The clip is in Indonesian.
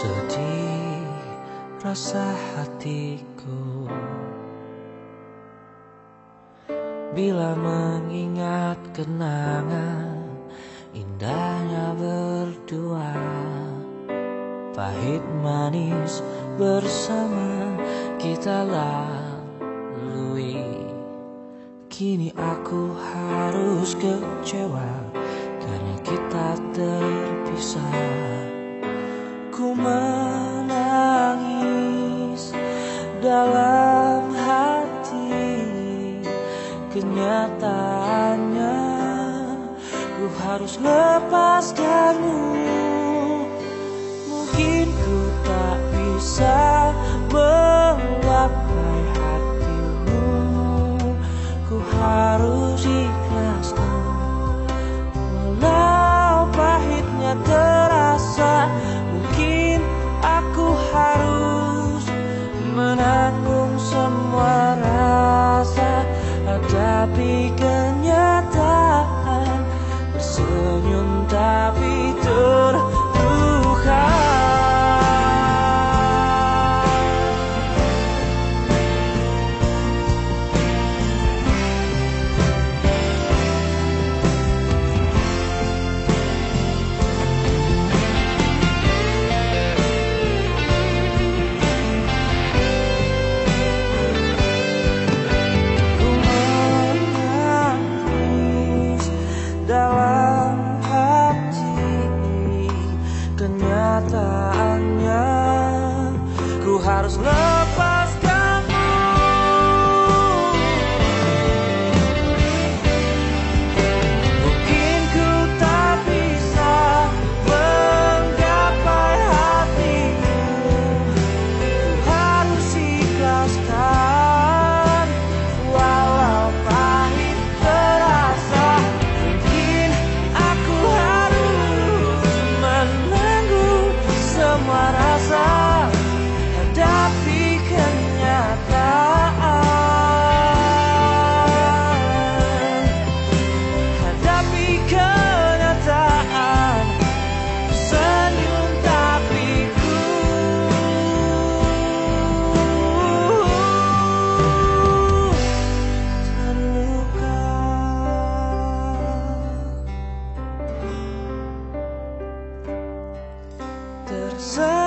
Sedih rasa hatiku bila mengingat kenangan indahnya berdua, pahit manis bersama kita lalui. Kini aku harus kecewa karena kita terpisah. Ku menangis dalam hati, kenyataannya ku harus lepaskanmu. Mungkin ku tak bisa menggapai hatimu, ku harus ikhlaskan walau pahitnya terasa. Mungkin aku harus menanggung semua rasa, hadapi kenyataan, tersenyum tapi terluka. Dalam hati, kenyataannya ku harus lepaskanmu. Mungkin ku tak bisa menggapai hatimu, ku harus ikhlaskan walau pahit terasa. Semua rasa, hadapi kenyataan, hadapi kenyataan, senyum tapi ku terluka.